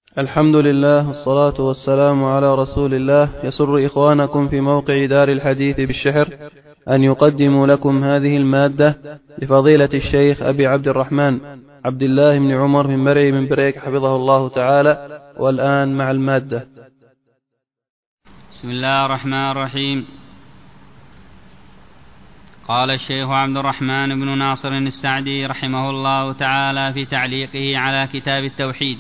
الحمد لله والصلاة والسلام على رسول الله. يسر إخوانكم في موقع دار الحديث بالشحر أن يقدموا لكم هذه المادة لفضيلة الشيخ أبي عبد الرحمن عبد الله بن عمر بن مرعي بن بريك حفظه الله تعالى. والآن مع المادة. بسم الله الرحمن الرحيم. قال الشيخ عبد الرحمن بن ناصر السعدي رحمه الله تعالى في تعليقه على كتاب التوحيد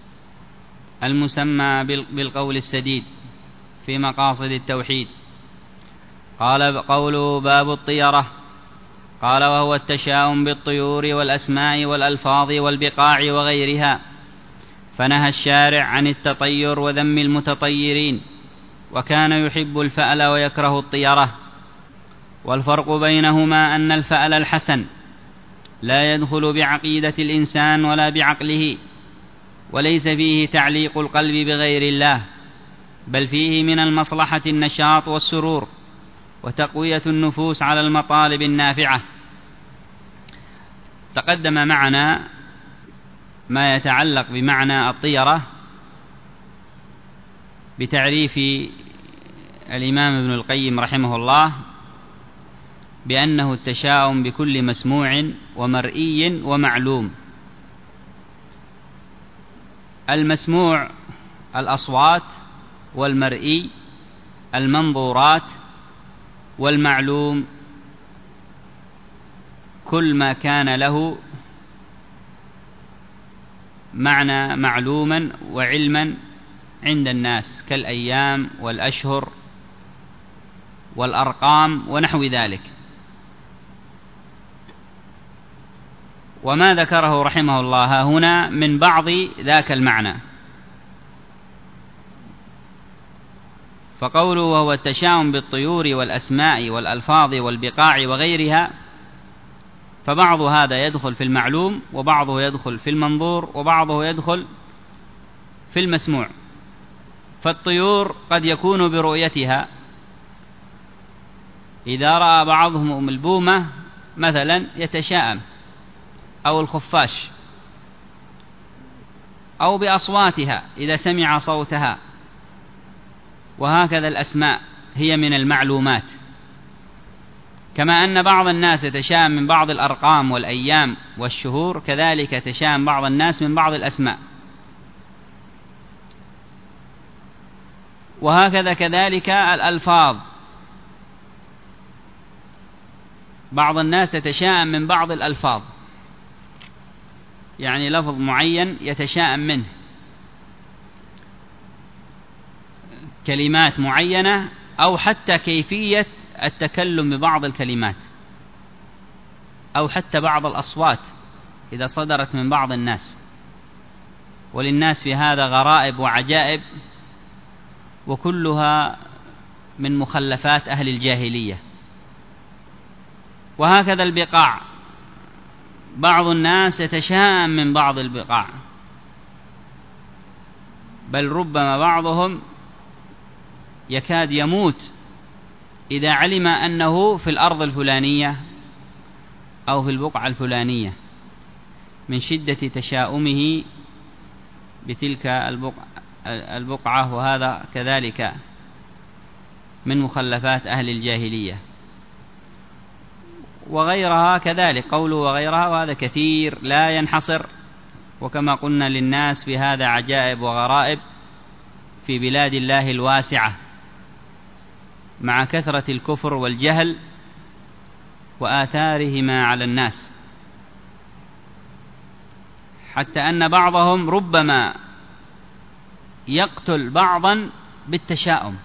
المسمى بالقول السديد في مقاصد التوحيد، قال قوله باب الطيرة، قال وهو التشاؤم بالطيور والأسماء والألفاظ والبقاع وغيرها، فنهى الشارع عن التطير وذم المتطيرين، وكان يحب الفأل ويكره الطيرة. والفرق بينهما أن الفأل الحسن لا يدخل بعقيدة الإنسان ولا بعقله، وليس فيه تعليق القلب بغير الله، بل فيه من المصلحة النشاط والسرور وتقوية النفوس على المطالب النافعة. تقدم معنا ما يتعلق بمعنى الطيرة بتعريف الإمام ابن القيم رحمه الله بأنه التشاؤم بكل مسموع ومرئي ومعلوم. المسموع الأصوات، والمرئي المنظورات، والمعلوم كل ما كان له معنى معلوما وعلما عند الناس كالأيام والأشهر والأرقام ونحو ذلك. وما ذكره رحمه الله هنا من بعض ذاك المعنى، فقوله وهو التشاؤم بالطيور والأسماء والألفاظ والبقاع وغيرها، فبعض هذا يدخل في المعلوم، وبعضه يدخل في المنظور، وبعضه يدخل في المسموع. فالطيور قد يكون برؤيتها، إذا رأى بعضهم البومة مثلا يتشاءم، أو الخفاش، أو بأصواتها إذا سمع صوتها. وهكذا الأسماء هي من المعلومات، كما أن بعض الناس يتشاءم من بعض الأرقام والأيام والشهور، كذلك يتشاءم بعض الناس من بعض الأسماء. وهكذا كذلك الألفاظ، بعض الناس يتشاءم من بعض الألفاظ، يعني لفظ معين يتشاءم منه، كلمات معينة، أو حتى كيفية التكلم ببعض الكلمات، أو حتى بعض الأصوات إذا صدرت من بعض الناس. وللناس في هذا غرائب وعجائب، وكلها من مخلفات أهل الجاهلية. وهكذا البقاع، بعض الناس يتشاءم من بعض البقاع، بل ربما بعضهم يكاد يموت إذا علم أنه في الأرض الفلانية أو في البقعة الفلانية، من شدة تشاؤمه بتلك البقعة. وهذا كذلك من مخلفات أهل الجاهلية. وغيرها كذلك، قوله وغيرها، وهذا كثير لا ينحصر. وكما قلنا للناس بهذا عجائب وغرائب في بلاد الله الواسعة، مع كثرة الكفر والجهل وآثارهما على الناس، حتى أن بعضهم ربما يقتل بعضا بالتشاؤم،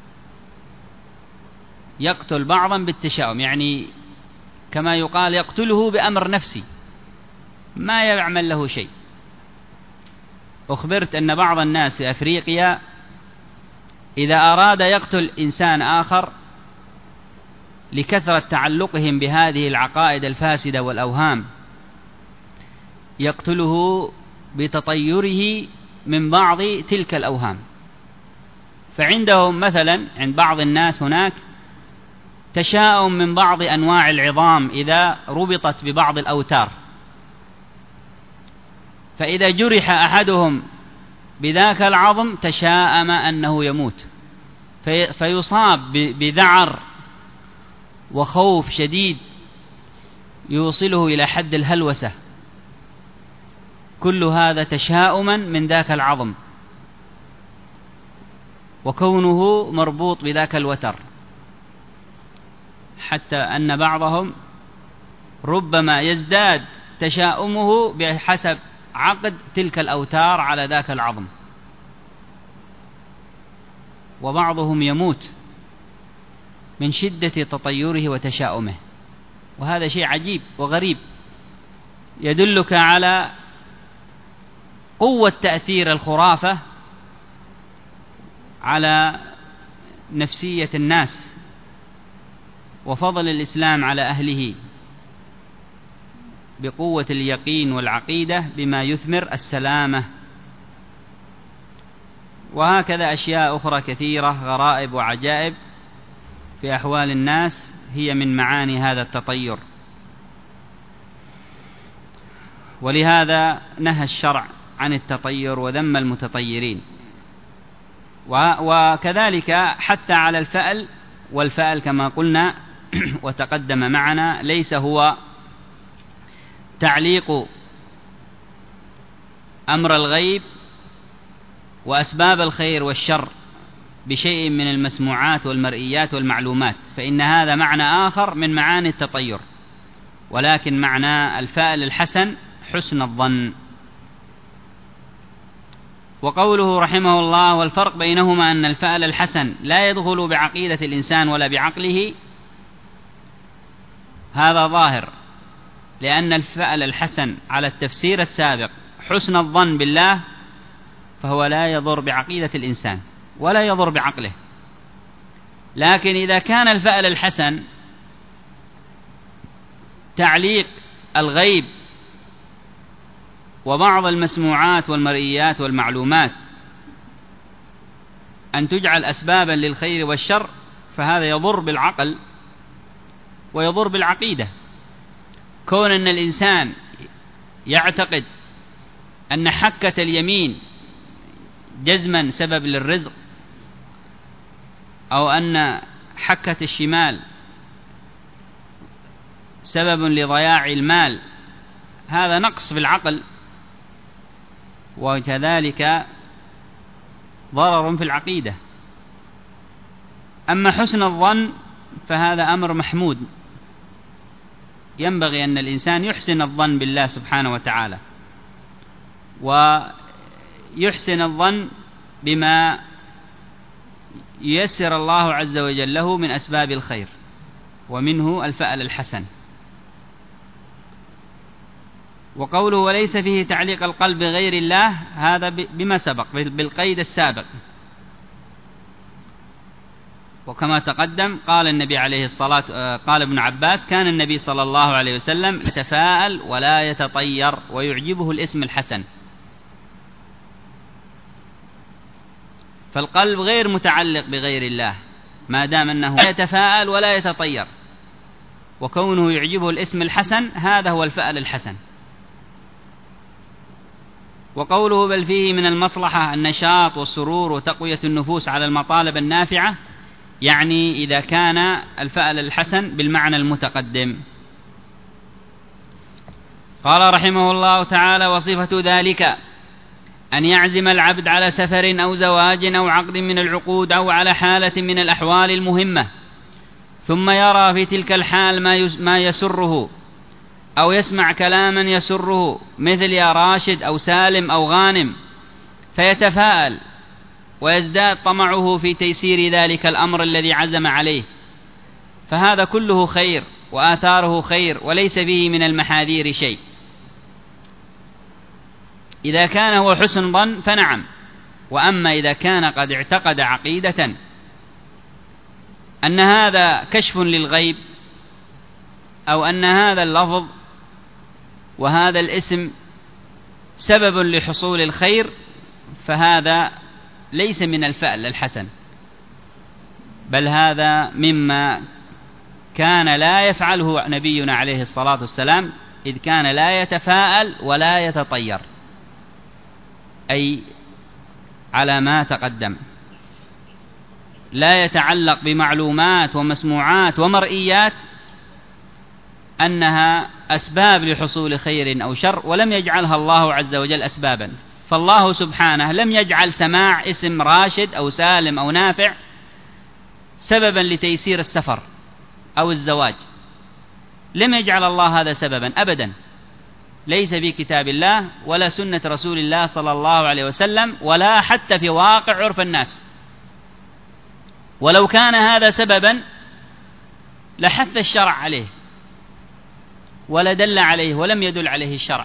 يقتل بعضا بالتشاؤم، يعني كما يقال يقتله بأمر نفسي، ما يعمل له شيء. أخبرت أن بعض الناس في أفريقيا إذا أراد يقتل إنسان آخر لكثرة تعلقهم بهذه العقائد الفاسدة والأوهام، يقتله بتطيره من بعض تلك الأوهام. فعندهم مثلا عند بعض الناس هناك تشاؤم من بعض أنواع العظام إذا ربطت ببعض الأوتار، فإذا جرح أحدهم بذاك العظم تشاءم أنه يموت، فيصاب بذعر وخوف شديد يوصله إلى حد الهلوسة، كل هذا تشاؤما من ذاك العظم وكونه مربوط بذاك الوتر، حتى أن بعضهم ربما يزداد تشاؤمه بحسب عقد تلك الأوتار على ذاك العظم، وبعضهم يموت من شدة تطيره وتشاؤمه. وهذا شيء عجيب وغريب يدلك على قوة تأثير الخرافة على نفسية الناس، وفضل الإسلام على أهله بقوة اليقين والعقيدة بما يثمر السلامة. وهكذا أشياء أخرى كثيرة غرائب وعجائب في أحوال الناس هي من معاني هذا التطير. ولهذا نهى الشرع عن التطير وذم المتطيرين. وكذلك حتى على الفأل، والفأل كما قلنا وتقدم معنا ليس هو تعليق أمر الغيب وأسباب الخير والشر بشيء من المسموعات والمرئيات والمعلومات، فإن هذا معنى آخر من معاني التطير، ولكن معنى الفأل الحسن حسن الظن. وقوله رحمه الله: والفرق بينهما أن الفأل الحسن لا يدخل بعقيدة الإنسان ولا بعقله، هذا ظاهر، لأن الفأل الحسن على التفسير السابق حسن الظن بالله، فهو لا يضر بعقيدة الإنسان ولا يضر بعقله. لكن إذا كان الفأل الحسن تعليق الغيب وبعض المسموعات والمرئيات والمعلومات أن تجعل أسبابا للخير والشر، فهذا يضر بالعقل ويضر بالعقيدة. كون أن الإنسان يعتقد أن حكة اليمين جزما سبب للرزق، أو أن حكة الشمال سبب لضياع المال، هذا نقص في العقل، وكذلك ضرر في العقيدة. أما حسن الظن فهذا أمر محمود، ينبغي أن الإنسان يحسن الظن بالله سبحانه وتعالى، ويحسن الظن بما ييسر الله عز وجل له من أسباب الخير، ومنه الفأل الحسن. وقوله وليس فيه تعليق القلب بغير الله، هذا بما سبق بالقيد السابق. وكما تقدم قال النبي عليه الصلاة قال ابن عباس: كان النبي صلى الله عليه وسلم يتفاءل ولا يتطير ويعجبه الاسم الحسن. فالقلب غير متعلق بغير الله ما دام أنه لا يتفاءل ولا يتطير، وكونه يعجبه الاسم الحسن هذا هو الفأل الحسن. وقوله بل فيه من المصلحة النشاط والسرور وتقوية النفوس على المطالب النافعة، يعني إذا كان الفأل الحسن بالمعنى المتقدم. قال رحمه الله تعالى: وصفة ذلك أن يعزم العبد على سفر أو زواج أو عقد من العقود أو على حالة من الأحوال المهمة، ثم يرى في تلك الحال ما يسره، أو يسمع كلاما يسره، مثل يا راشد أو سالم أو غانم، فيتفاءل ويزداد طمعه في تيسير ذلك الأمر الذي عزم عليه، فهذا كله خير وآثاره خير، وليس فيه من المحاذير شيء. إذا كان هو حسن ظن فنعم. وأما إذا كان قد اعتقد عقيدة أن هذا كشف للغيب، أو أن هذا اللفظ وهذا الاسم سبب لحصول الخير، فهذا ليس من الفأل الحسن، بل هذا مما كان لا يفعله نبينا عليه الصلاة والسلام، إذ كان لا يتفاءل ولا يتطير، أي على ما تقدم، لا يتعلق بمعلومات ومسموعات ومرئيات أنها أسباب لحصول خير أو شر، ولم يجعلها الله عز وجل أسبابا. فالله سبحانه لم يجعل سماع اسم راشد أو سالم أو نافع سببا لتيسير السفر أو الزواج، لم يجعل الله هذا سببا أبدا، ليس في كتاب الله ولا سنة رسول الله صلى الله عليه وسلم ولا حتى في واقع عرف الناس. ولو كان هذا سببا لحث الشرع عليه ولدل عليه، ولم يدل عليه الشرع.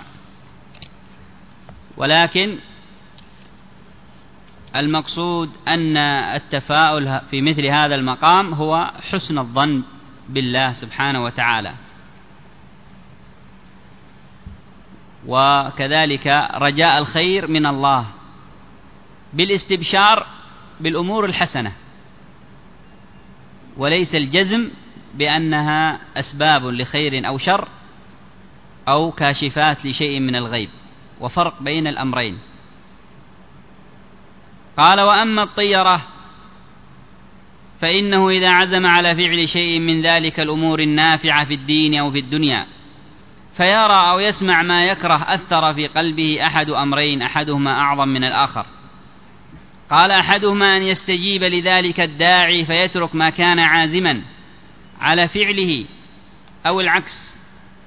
ولكن المقصود أن التفاؤل في مثل هذا المقام هو حسن الظن بالله سبحانه وتعالى، وكذلك رجاء الخير من الله بالاستبشار بالأمور الحسنة، وليس الجزم بأنها أسباب لخير أو شر أو كاشفات لشيء من الغيب، وفرق بين الأمرين. قال: وأما الطيرة فإنه إذا عزم على فعل شيء من ذلك الأمور النافعة في الدين أو في الدنيا فيرى أو يسمع ما يكره أثر في قلبه أحد أمرين، أحدهما أعظم من الآخر. قال: أحدهما أن يستجيب لذلك الداعي فيترك ما كان عازما على فعله، أو العكس،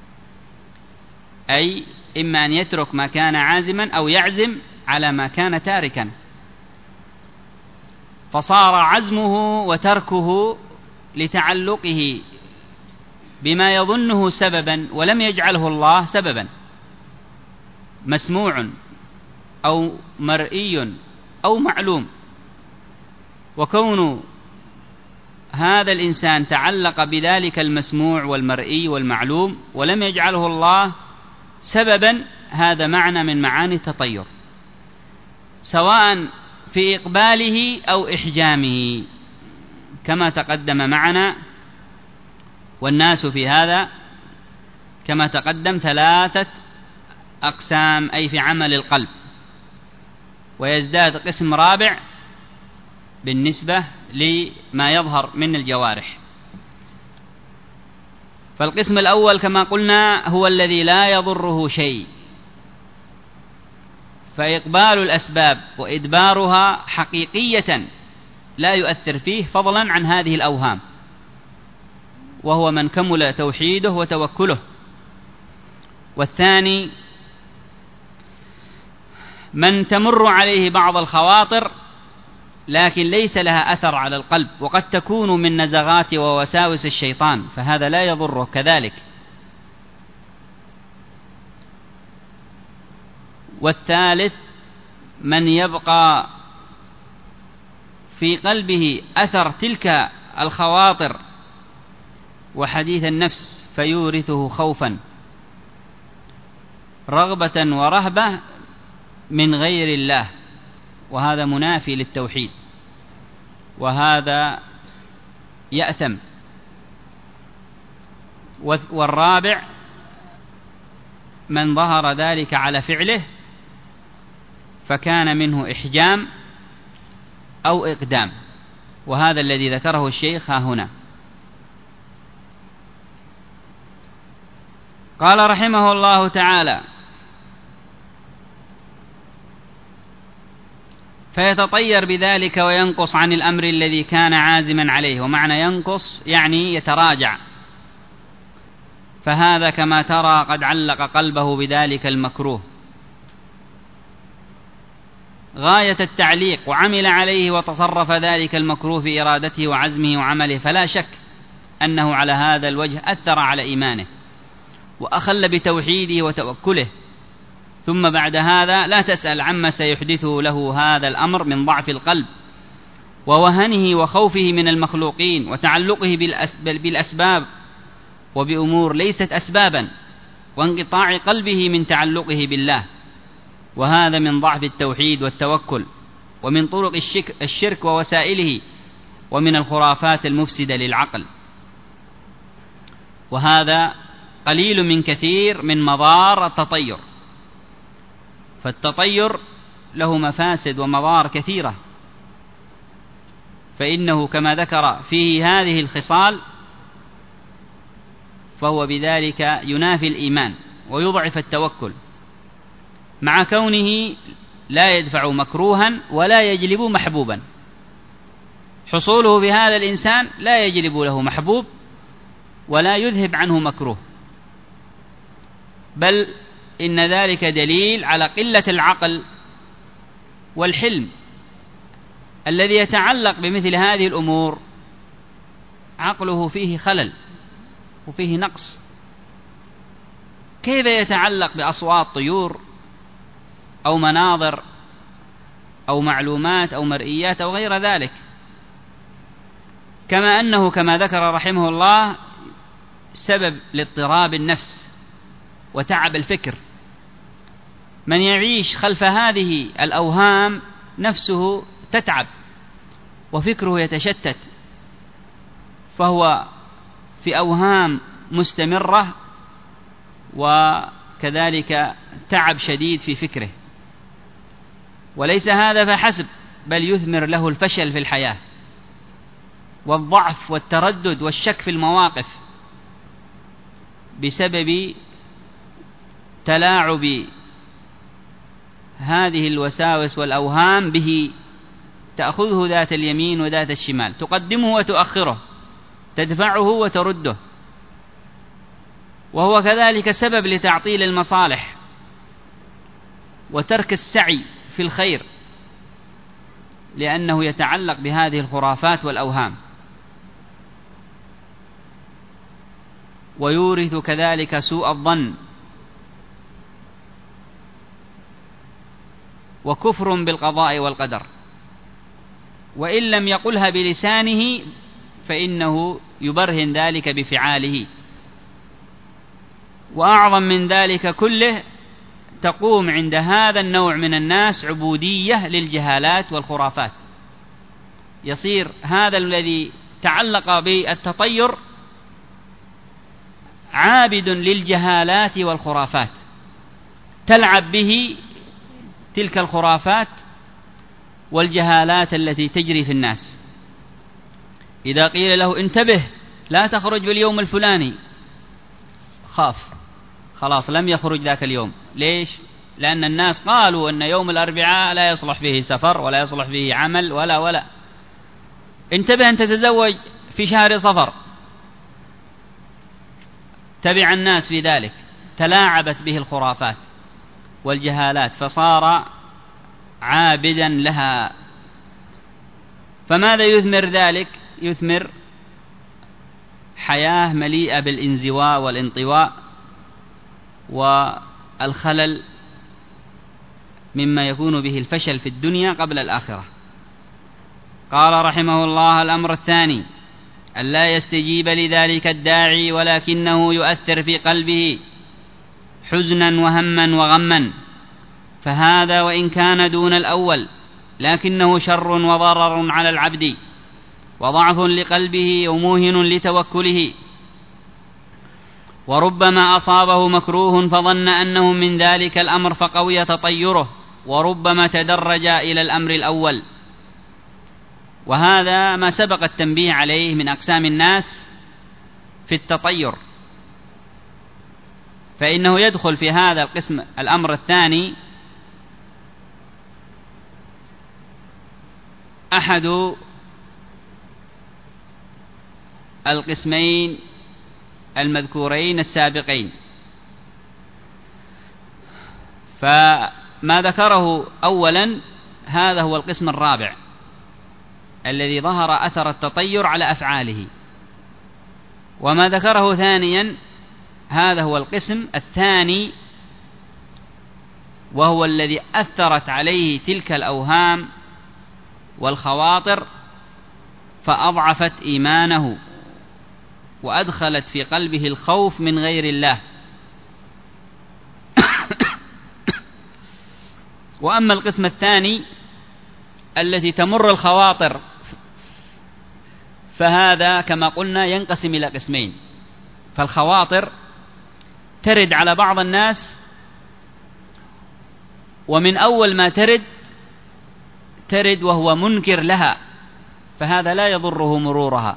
أي إما أن يترك ما كان عازما أو يعزم على ما كان تاركا، فصار عزمه وتركه لتعلقه بما يظنه سببا ولم يجعله الله سببا، مسموع أو مرئي أو معلوم. وكون هذا الإنسان تعلق بذلك المسموع والمرئي والمعلوم ولم يجعله الله سببا، هذا معنى من معاني التطير، سواء في إقباله أو إحجامه كما تقدم معنا. والناس في هذا كما تقدم 3 أقسام، أي في عمل القلب، ويزداد قسم رابع بالنسبة لما يظهر من الجوارح. فالقسم الأول كما قلنا هو الذي لا يضره شيء، فإقبال الأسباب وإدبارها حقيقية لا يؤثر فيه، فضلا عن هذه الأوهام، وهو من كمل توحيده وتوكله. والثاني من تمر عليه بعض الخواطر لكن ليس لها أثر على القلب، وقد تكون من نزغات ووساوس الشيطان، فهذا لا يضره كذلك. والثالث من يبقى في قلبه أثر تلك الخواطر وحديث النفس فيورثه خوفا، رغبة ورهبة من غير الله، وهذا منافي للتوحيد، وهذا يأثم. والرابع من ظهر ذلك على فعله فكان منه إحجام أو إقدام، وهذا الذي ذكره الشيخ ها هنا. قال رحمه الله تعالى: فيتطير بذلك وينقص عن الأمر الذي كان عازما عليه. ومعنى ينقص يعني يتراجع، فهذا كما ترى قد علق قلبه بذلك المكروه غاية التعليق، وعمل عليه وتصرف ذلك المكروه في إرادته وعزمه وعمله، فلا شك أنه على هذا الوجه أثر على إيمانه وأخل بتوحيده وتوكله. ثم بعد هذا لا تسأل عما سيحدثه له هذا الأمر من ضعف القلب ووهنه وخوفه من المخلوقين وتعلقه بالأسباب وبأمور ليست أسبابا، وانقطاع قلبه من تعلقه بالله، وهذا من ضعف التوحيد والتوكل، ومن طرق الشرك ووسائله، ومن الخرافات المفسدة للعقل. وهذا قليل من كثير من مضار التطير. فالتطير له مفاسد ومضار كثيرة، فإنه كما ذكر فيه هذه الخصال فهو بذلك ينافي الإيمان ويضعف التوكل، مع كونه لا يدفع مكروها ولا يجلب محبوبا. حصوله بهذا الإنسان لا يجلب له محبوب ولا يذهب عنه مكروه، بل إن ذلك دليل على قلة العقل والحلم الذي يتعلق بمثل هذه الأمور. عقله فيه خلل وفيه نقص. كيف يتعلق بأصوات طيور أو مناظر أو معلومات أو مرئيات أو غير ذلك؟ كما أنه كما ذكر رحمه الله سبب لاضطراب النفس وتعب الفكر. من يعيش خلف هذه الأوهام نفسه تتعب وفكره يتشتت، فهو في أوهام مستمرة وكذلك تعب شديد في فكره. وليس هذا فحسب، بل يثمر له الفشل في الحياة والضعف والتردد والشك في المواقف بسبب تلاعب هذه الوساوس والأوهام به، تأخذه ذات اليمين وذات الشمال، تقدمه وتؤخره، تدفعه وترده، وهو كذلك سبب لتعطيل المصالح وترك السعي في الخير، لأنه يتعلق بهذه الخرافات والأوهام. ويورث كذلك سوء الظن وكفر بالقضاء والقدر، وإن لم يقلها بلسانه فإنه يبرهن ذلك بفعاله. وأعظم من ذلك كله، تقوم عند هذا النوع من الناس عبودية للجهالات والخرافات. يصير هذا الذي تعلق بالتطير عابد للجهالات والخرافات، تلعب به تلك الخرافات والجهالات التي تجري في الناس. إذا قيل له انتبه لا تخرج في اليوم الفلاني، خاف، خلاص لم يخرج ذاك اليوم. ليش؟ لأن الناس قالوا أن يوم الأربعاء لا يصلح فيه سفر ولا يصلح فيه عمل ولا. انتبه أن تتزوج في شهر صفر. تبع الناس في ذلك، تلاعبت به الخرافات والجهالات فصار عابدا لها. فماذا يثمر ذلك؟ يثمر حياة مليئة بالانزواء والانطواء والخلل، مما يكون به الفشل في الدنيا قبل الآخرة. قال رحمه الله: الأمر الثاني ألا يستجيب لذلك الداعي، ولكنه يؤثر في قلبه حزنا وهما وغما، فهذا وإن كان دون الأول لكنه شر وضرر على العبد وضعف لقلبه وموهن لتوكله. وربما أصابه مكروه فظن أنه من ذلك الأمر فقوي تطيره، وربما تدرج إلى الأمر الأول. وهذا ما سبق التنبيه عليه من أقسام الناس في التطير، فإنه يدخل في هذا القسم الأمر الثاني أحد القسمين المذكورين السابقين. فما ذكره أولا هذا هو القسم الرابع الذي ظهر أثر التطير على أفعاله، وما ذكره ثانيا هذا هو القسم الثاني، وهو الذي أثرت عليه تلك الأوهام والخواطر فأضعفت إيمانه وأدخلت في قلبه الخوف من غير الله. وأما القسم الثاني التي تمر الخواطر فهذا كما قلنا ينقسم إلى قسمين. فالخواطر ترد على بعض الناس، ومن أول ما ترد ترد وهو منكر لها، فهذا لا يضره مرورها.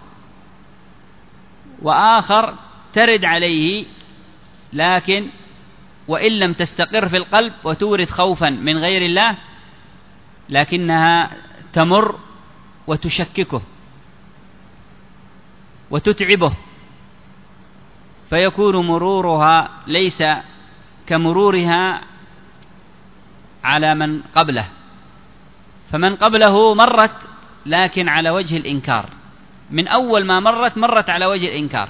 وآخر ترد عليه لكن وإن لم تستقر في القلب وتورد خوفا من غير الله، لكنها تمر وتشككه وتتعبه، فيكون مرورها ليس كمرورها على من قبله. فمن قبله مرت لكن على وجه الإنكار، من أول ما مرت على وجه الإنكار،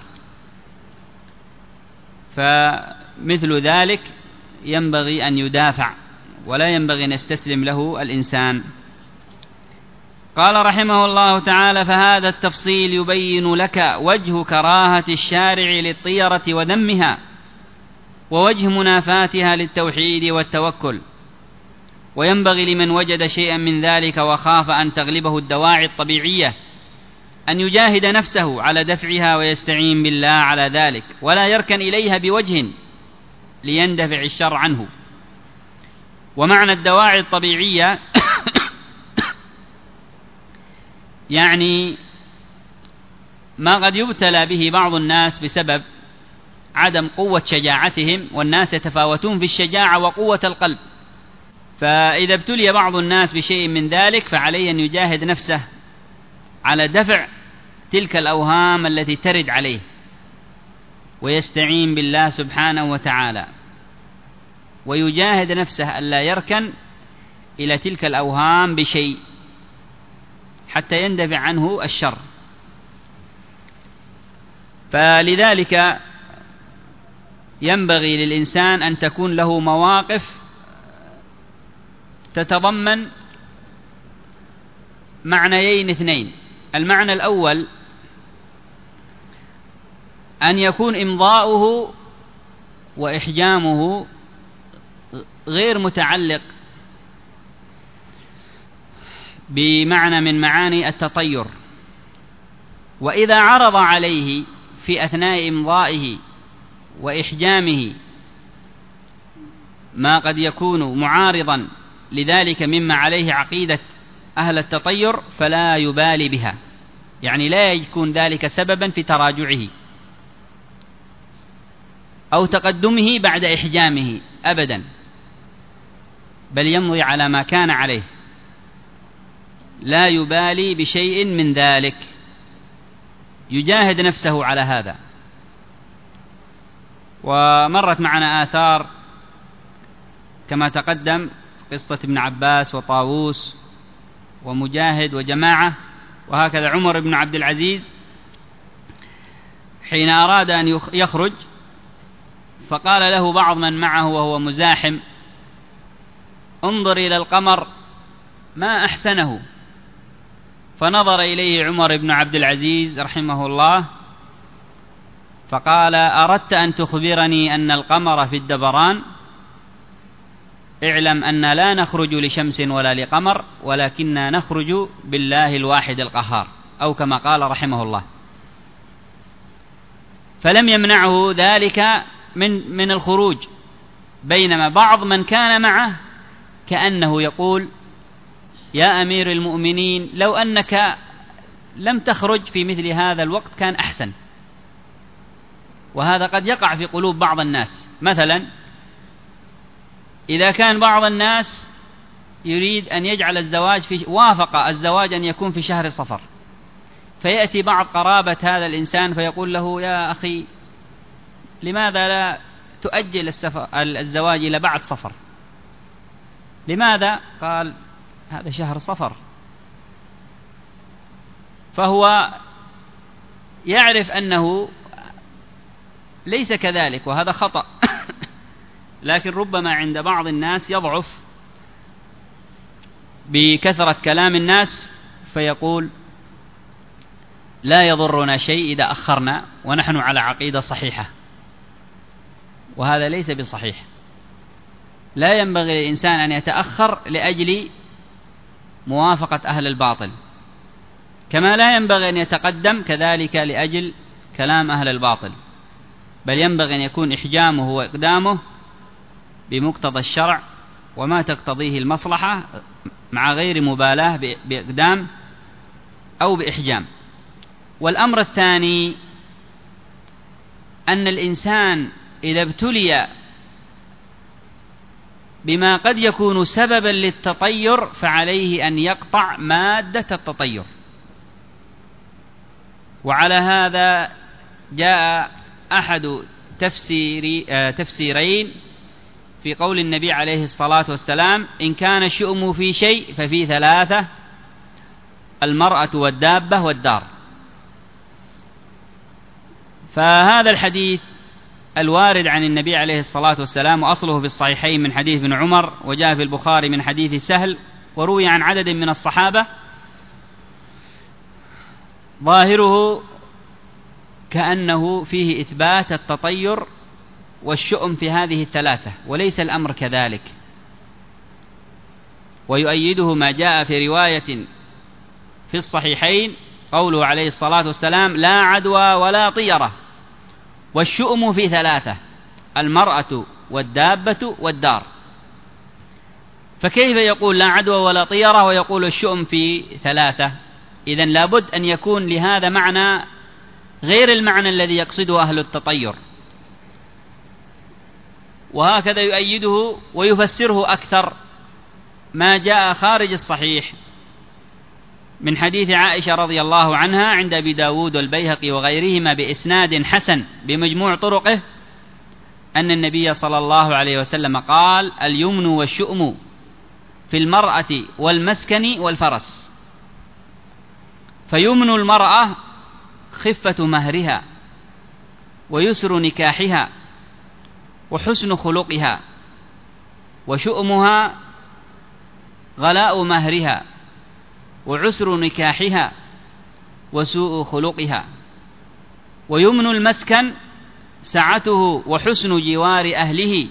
فمثل ذلك ينبغي أن يدافع ولا ينبغي أن يستسلم له الإنسان. قال رحمه الله تعالى: فهذا التفصيل يبين لك وجه كراهة الشارع للطيرة وذمها، ووجه منافاتها للتوحيد والتوكل. وينبغي لمن وجد شيئا من ذلك وخاف أن تغلبه الدواعي الطبيعية أن يجاهد نفسه على دفعها ويستعين بالله على ذلك، ولا يركن إليها بوجه ليندفع الشر عنه. ومعنى الدواعي الطبيعية يعني ما قد يبتلى به بعض الناس بسبب عدم قوة شجاعتهم، والناس يتفاوتون في الشجاعة وقوة القلب، فإذا ابتلي بعض الناس بشيء من ذلك فعليه أن يجاهد نفسه على دفع تلك الأوهام التي ترد عليه، ويستعين بالله سبحانه وتعالى، ويجاهد نفسه ألا يركن إلى تلك الأوهام بشيء حتى يندفع عنه الشر. فلذلك ينبغي للإنسان أن تكون له مواقف تتضمن معنيين اثنين. المعنى الأول أن يكون إمضاؤه وإحجامه غير متعلق بمعنى من معاني التطير، وإذا عرض عليه في أثناء إمضائه وإحجامه ما قد يكون معارضا لذلك مما عليه عقيدة أهل التطير فلا يبالي بها، يعني لا يكون ذلك سببا في تراجعه أو تقدمه بعد إحجامه أبدا، بل يمضي على ما كان عليه، لا يبالي بشيء من ذلك، يجاهد نفسه على هذا. ومرت معنا آثار كما تقدم قصة ابن عباس وطاووس ومجاهد وجماعة، وهكذا عمر بن عبد العزيز حين أراد أن يخرج فقال له بعض من معه وهو مزاحم: انظر إلى القمر ما أحسنه. فنظر إليه عمر بن عبد العزيز رحمه الله فقال: أردت أن تخبرني أن القمر في الدبران؟ اعلم أن لا نخرج لشمس ولا لقمر، ولكننا نخرج بالله الواحد القهار، أو كما قال رحمه الله. فلم يمنعه ذلك من الخروج، بينما بعض من كان معه كأنه يقول: يا أمير المؤمنين لو أنك لم تخرج في مثل هذا الوقت كان أحسن. وهذا قد يقع في قلوب بعض الناس. مثلا إذا كان بعض الناس يريد أن يجعل الزواج وافق الزواج أن يكون في شهر صفر، فيأتي بعض قرابة هذا الإنسان فيقول له: يا أخي لماذا لا تؤجل الزواج إلى بعد صفر؟ لماذا؟ قال: هذا شهر صفر. فهو يعرف أنه ليس كذلك، وهذا خطأ. لكن ربما عند بعض الناس يضعف بكثرة كلام الناس فيقول: لا يضرنا شيء إذا أخرنا ونحن على عقيدة صحيحة، وهذا ليس بصحيح. لا ينبغي للإنسان أن يتأخر لأجل موافقة أهل الباطل، كما لا ينبغي أن يتقدم كذلك لأجل كلام أهل الباطل، بل ينبغي أن يكون إحجامه وإقدامه بمقتضى الشرع وما تقتضيه المصلحة مع غير مبالاة بإقدام أو بإحجام. والأمر الثاني أن الإنسان إذا ابتلي بما قد يكون سببا للتطير فعليه أن يقطع مادة التطير. وعلى هذا جاء أحد تفسيرين في قول النبي عليه الصلاة والسلام: إن كان الشؤم في شيء ففي ثلاثة: المرأة والدابة والدار. فهذا الحديث الوارد عن النبي عليه الصلاة والسلام وأصله في الصحيحين من حديث ابن عمر، وجاء في البخاري من حديث سهل، وروي عن عدد من الصحابة، ظاهره كأنه فيه إثبات التطير والشؤم في هذه الثلاثة، وليس الأمر كذلك. ويؤيده ما جاء في رواية في الصحيحين قوله عليه الصلاة والسلام: لا عدوى ولا طيرة، والشؤم في ثلاثة: المرأة والدابة والدار. فكيف يقول لا عدوى ولا طيرة ويقول الشؤم في ثلاثة؟ إذن لابد أن يكون لهذا معنى غير المعنى الذي يقصده أهل التطير. وهكذا يؤيده ويفسره أكثر ما جاء خارج الصحيح من حديث عائشة رضي الله عنها عند أبي داود والبيهقي وغيرهما بإسناد حسن بمجموع طرقه، أن النبي صلى الله عليه وسلم قال: اليمن والشؤم في المرأة والمسكن والفرس. فيمن المرأة خفة مهرها ويسر نكاحها وحسن خلقها، وشؤمها غلاء مهرها وعسر نكاحها وسوء خلقها. ويمن المسكن سعته وحسن جوار أهله،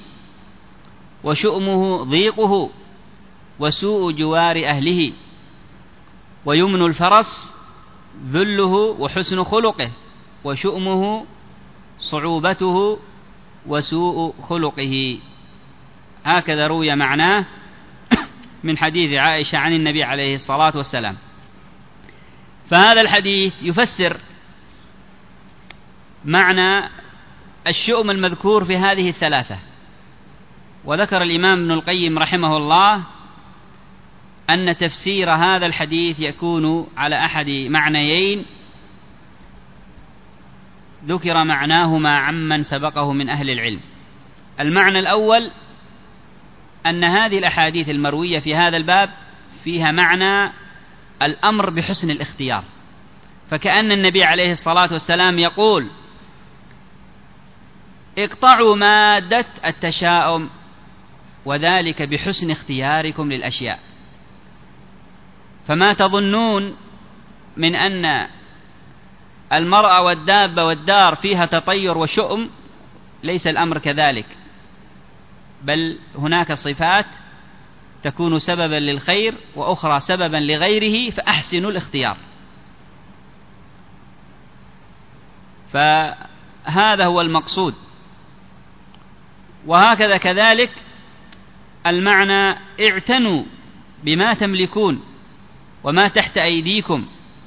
وشؤمه ضيقه وسوء جوار أهله. ويمن الفرس ذله وحسن خلقه، وشؤمه صعوبته وسوء خلقه. هكذا روي معناه من حديث عائشة عن النبي عليه الصلاة والسلام. فهذا الحديث يفسر معنى الشؤم المذكور في هذه الثلاثة. وذكر الإمام ابن القيم رحمه الله أن تفسير هذا الحديث يكون على أحد معنيين ذكر معناهما عمن سبقه من أهل العلم. المعنى الأول أن هذه الأحاديث المروية في هذا الباب فيها معنى الأمر بحسن الاختيار، فكأن النبي عليه الصلاة والسلام يقول: اقطعوا مادة التشاؤم، وذلك بحسن اختياركم للأشياء. فما تظنون من أن المرأة والدابة والدار فيها تطير وشؤم، ليس الأمر كذلك، بل هناك صفات تكون سببا للخير وأخرى سببا لغيره، فأحسنوا الاختيار. فهذا هو المقصود. وهكذا كذلك المعنى: اعتنوا بما تملكون وما تحت أيديكم،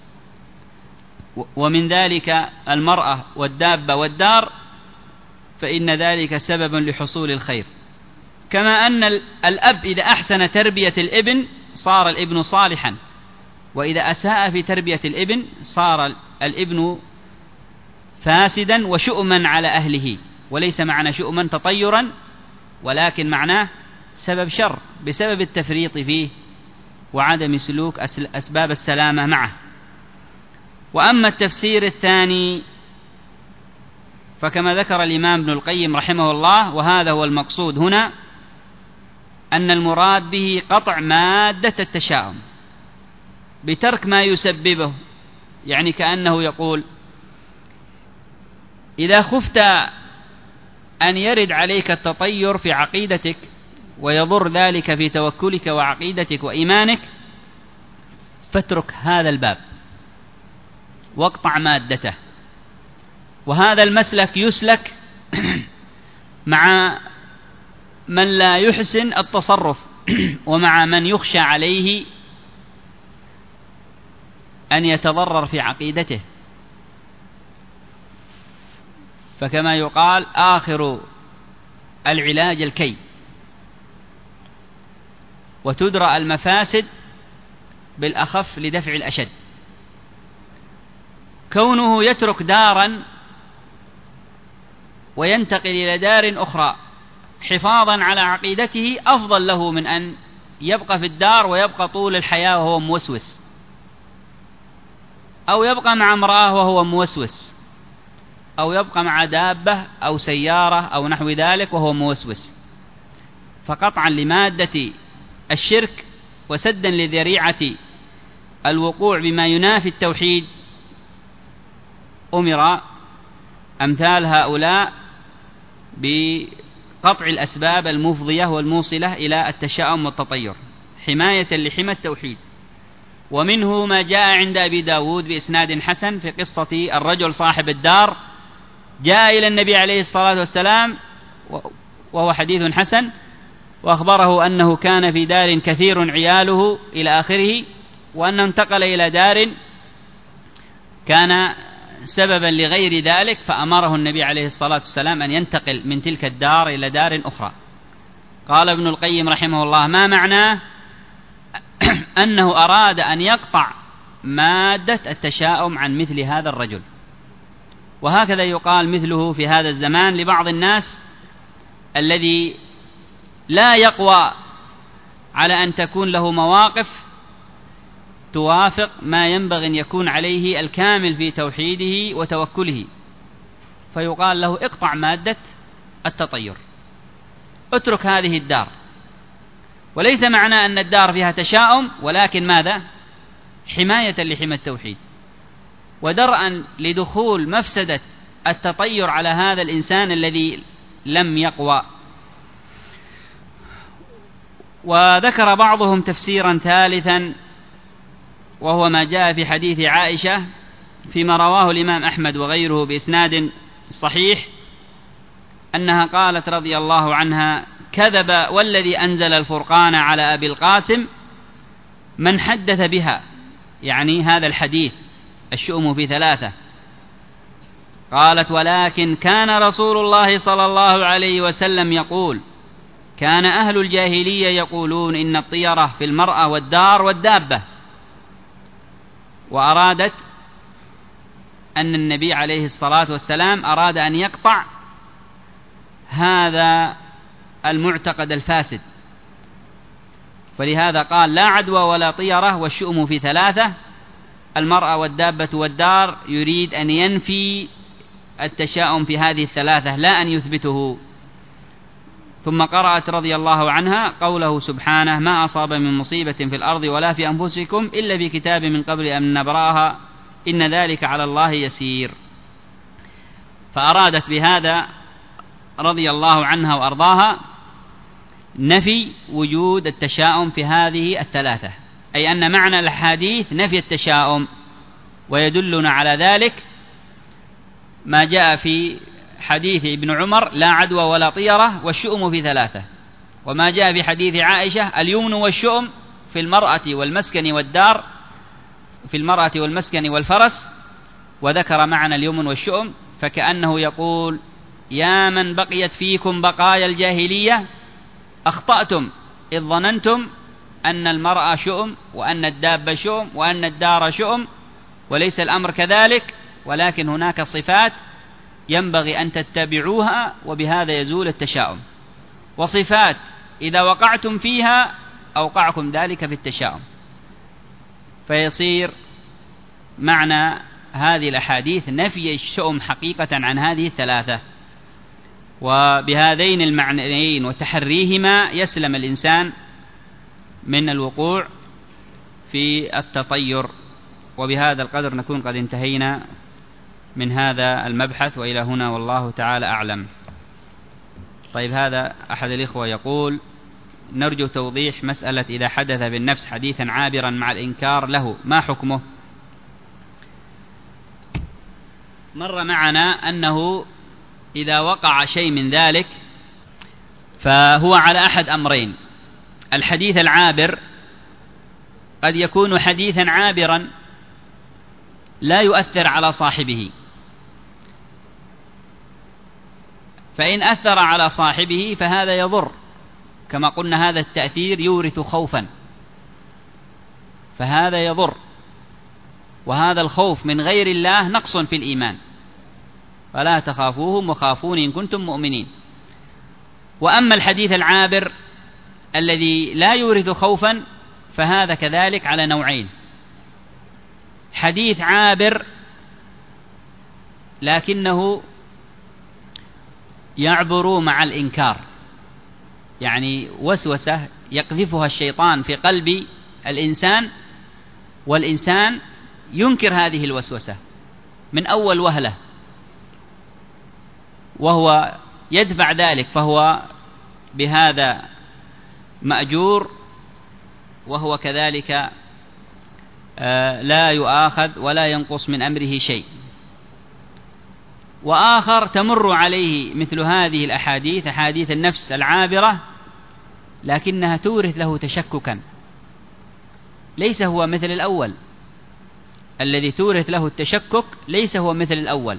ومن ذلك المرأة والدابة والدار، فإن ذلك سبب لحصول الخير. كما أن الأب إذا أحسن تربية الابن صار الابن صالحا، وإذا أساء في تربية الابن صار الابن فاسدا وشؤما على أهله. وليس معنى شؤما تطيرا، ولكن معناه سبب شر بسبب التفريط فيه وعدم سلوك أسباب السلامة معه. وأما التفسير الثاني فكما ذكر الإمام ابن القيم رحمه الله، وهذا هو المقصود هنا، أن المراد به قطع مادة التشاؤم بترك ما يسببه. يعني كأنه يقول: إذا خفت أن يرد عليك التطير في عقيدتك ويضر ذلك في توكلك وعقيدتك وإيمانك، فاترك هذا الباب واقطع مادته. وهذا المسلك يسلك مع من لا يحسن التصرف ومع من يخشى عليه أن يتضرر في عقيدته. فكما يقال آخر العلاج الكي، وتدرى المفاسد بالأخف لدفع الأشد. كونه يترك دارا وينتقل إلى دار أخرى حفاظا على عقيدته أفضل له من أن يبقى في الدار ويبقى طول الحياة وهو موسوس، أو يبقى مع امرأة وهو موسوس، أو يبقى مع دابة أو سيارة أو نحو ذلك وهو موسوس. فقطعا لمادة الشرك وسدا لذريعة الوقوع بما ينافي التوحيد أمر أمثال هؤلاء بقطع الأسباب المفضية والموصلة إلى التشاؤم والتطير حماية لحمى التوحيد. ومنه ما جاء عند أبي داود بإسناد حسن في قصة الرجل صاحب الدار جاء إلى النبي عليه الصلاة والسلام، وهو حديث حسن، وأخبره أنه كان في دار كثير عياله إلى آخره، وأنه انتقل إلى دار كان سببا لغير ذلك، فأمره النبي عليه الصلاة والسلام أن ينتقل من تلك الدار إلى دار أخرى. قال ابن القيم رحمه الله: ما معناه؟ أنه أراد أن يقطع مادة التشاؤم عن مثل هذا الرجل. وهكذا يقال مثله في هذا الزمان لبعض الناس الذي لا يقوى على أن تكون له مواقف توافق ما ينبغي أن يكون عليه الكامل في توحيده وتوكله، فيقال له: اقطع مادة التطير، اترك هذه الدار. وليس معنى أن الدار فيها تشاؤم، ولكن ماذا؟ حماية لحمى التوحيد، ودرءا لدخول مفسدة التطير على هذا الإنسان الذي لم يقوى. وذكر بعضهم تفسيرا ثالثا، وهو ما جاء في حديث عائشة فيما رواه الإمام أحمد وغيره بإسناد صحيح، أنها قالت رضي الله عنها: كذب والذي أنزل الفرقان على أبي القاسم من حدث بها، يعني هذا الحديث الشؤم في ثلاثة. قالت: ولكن كان رسول الله صلى الله عليه وسلم يقول: كان أهل الجاهلية يقولون إن الطيرة في المرأة والدار والدابة. وأرادت أن النبي عليه الصلاة والسلام أراد أن يقطع هذا المعتقد الفاسد، فلهذا قال: لا عدوى ولا طيرة والشؤم في ثلاثة. المرأة والدابة والدار يريد أن ينفي التشاؤم في هذه الثلاثة لا أن يثبته. ثم قرأت رضي الله عنها قوله سبحانه: ما أصاب من مصيبة في الأرض ولا في أنفسكم إلا في كتاب من قبل أن نبرأها إن ذلك على الله يسير. فأرادت بهذا رضي الله عنها وأرضاها نفي وجود التشاؤم في هذه الثلاثة، أي أن معنى الحديث نفي التشاؤم. ويدلنا على ذلك ما جاء في حديث ابن عمر: لا عدوى ولا طيرة والشؤم في ثلاثة. وما جاء في حديث عائشة: اليمن والشؤم في المرأة والمسكن والدار، في المرأة والمسكن والفرس. وذكر معنى اليمن والشؤم، فكأنه يقول: يا من بقيت فيكم بقايا الجاهلية أخطأتم إذ ظننتم أن المرأة شؤم وأن الدابة شؤم وأن الدار شؤم، وليس الأمر كذلك، ولكن هناك صفات ينبغي أن تتبعوها وبهذا يزول التشاؤم، وصفات إذا وقعتم فيها أوقعكم ذلك في التشاؤم. فيصير معنى هذه الأحاديث نفي الشؤم حقيقة عن هذه الثلاثة. وبهذين المعنيين وتحريهما يسلم الإنسان من الوقوع في التطير. وبهذا القدر نكون قد انتهينا من هذا المبحث، وإلى هنا والله تعالى أعلم. طيب، هذا أحد الإخوة يقول: نرجو توضيح مسألة إذا حدث بالنفس حديثا عابرا مع الإنكار له ما حكمه؟ مر معنا أنه إذا وقع شيء من ذلك فهو على أحد أمرين: الحديث العابر قد يكون حديثا عابرا لا يؤثر على صاحبه، فإن أثر على صاحبه فهذا يضر، كما قلنا هذا التأثير يورث خوفا، فهذا يضر، وهذا الخوف من غير الله نقص في الإيمان، فلا تخافوهم وخافون إن كنتم مؤمنين. وأما الحديث العابر الذي لا يورث خوفا فهذا كذلك على نوعين: حديث عابر لكنه يعبر مع الإنكار، يعني وسوسة يقذفها الشيطان في قلب الإنسان، والإنسان ينكر هذه الوسوسة من أول وهلة، وهو يدفع ذلك، فهو بهذا مأجور، وهو كذلك لا يؤاخذ ولا ينقص من أمره شيء. وآخر تمر عليه مثل هذه الأحاديث، أحاديث النفس العابرة، لكنها تورث له تشككا، ليس هو مثل الأول، الذي تورث له التشكك ليس هو مثل الأول،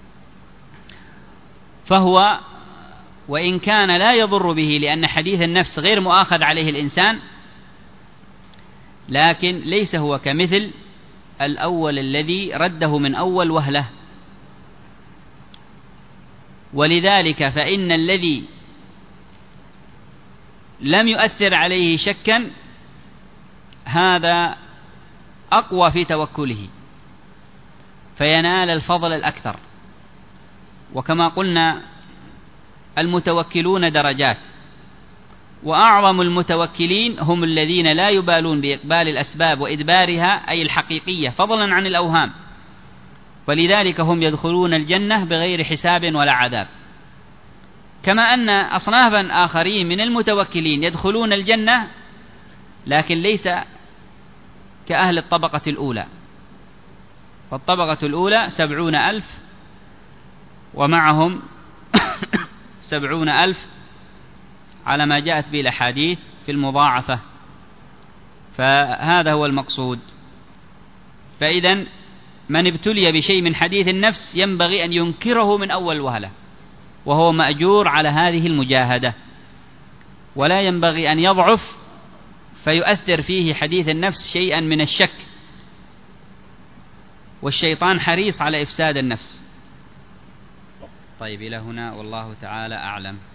فهو وإن كان لا يضر به لأن حديث النفس غير مؤاخذ عليه الإنسان، لكن ليس هو كمثل الأول الذي رده من أول وهلة. ولذلك فإن الذي لم يؤثر عليه شكا هذا أقوى في توكله، فينال الفضل الأكثر. وكما قلنا المتوكلون درجات، وأعظم المتوكلين هم الذين لا يبالون بإقبال الأسباب وإدبارها، أي الحقيقية، فضلا عن الأوهام، ولذلك هم يدخلون الجنة بغير حساب ولا عذاب. كما أن أصنافا آخرين من المتوكلين يدخلون الجنة لكن ليس كأهل الطبقة الأولى، فالطبقة الأولى 70,000 ومعهم 70,000 على ما جاءت به الأحاديث في المضاعفة، فهذا هو المقصود. فإذا من ابتلي بشيء من حديث النفس ينبغي أن ينكره من أول وهلة، وهو مأجور على هذه المجاهدة، ولا ينبغي أن يضعف فيؤثر فيه حديث النفس شيئا من الشك، والشيطان حريص على إفساد النفس. طيب إلى هنا والله تعالى أعلم.